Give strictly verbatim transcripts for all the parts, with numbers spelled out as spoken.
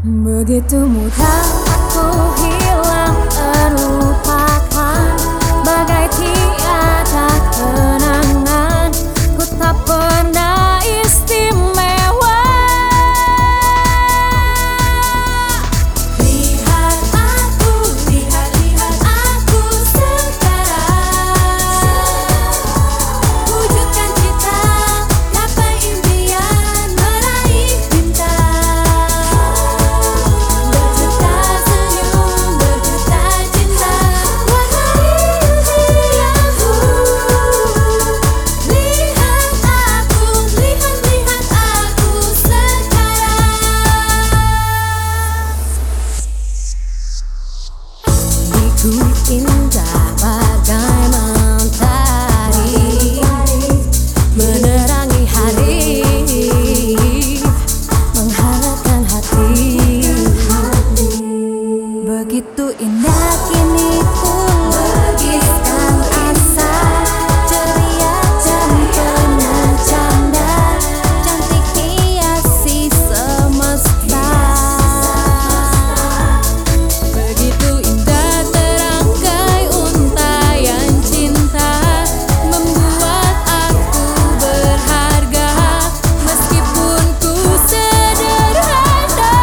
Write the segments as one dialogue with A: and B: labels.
A: Begitu mudah ku hilang terlupakan, bagai tiada kenangan. Ku tak pernah istimewa. Lihat aku, lihat, lihat aku sekarang. Wujudkan cita, gapai impian, meraih bintang. Berjuta senyum, berjuta cinta, warnai usiaku. Lihat aku, lihat, lihat aku sekarang. Begitu indah bagai mentari, menerangi hari, menghangatkan hati. Begitu indah kini pun bergiskan asa, ceria dan penuh canda, cantik hiasi semesta. Begitu indah terangkai untayan cinta, membuat aku berharga meskipun ku sederhana.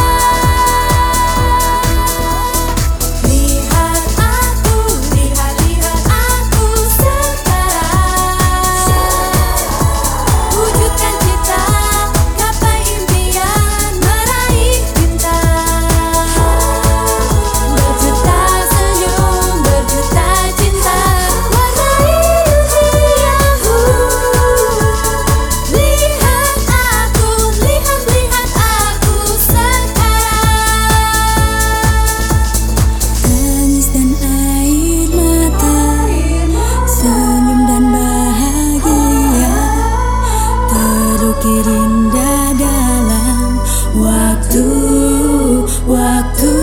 A: Lihat aku, lihat, lihat aku sekarang. Wujudkan cita, gapai impian, meraih bintang. Berjuta senyum, berjuta cinta, warnai usiaku. Lihat aku, lihat, lihat aku sekarang. Tangis dan air mata, senyum dan bahagia, terukir indah dalam waktu, waktu.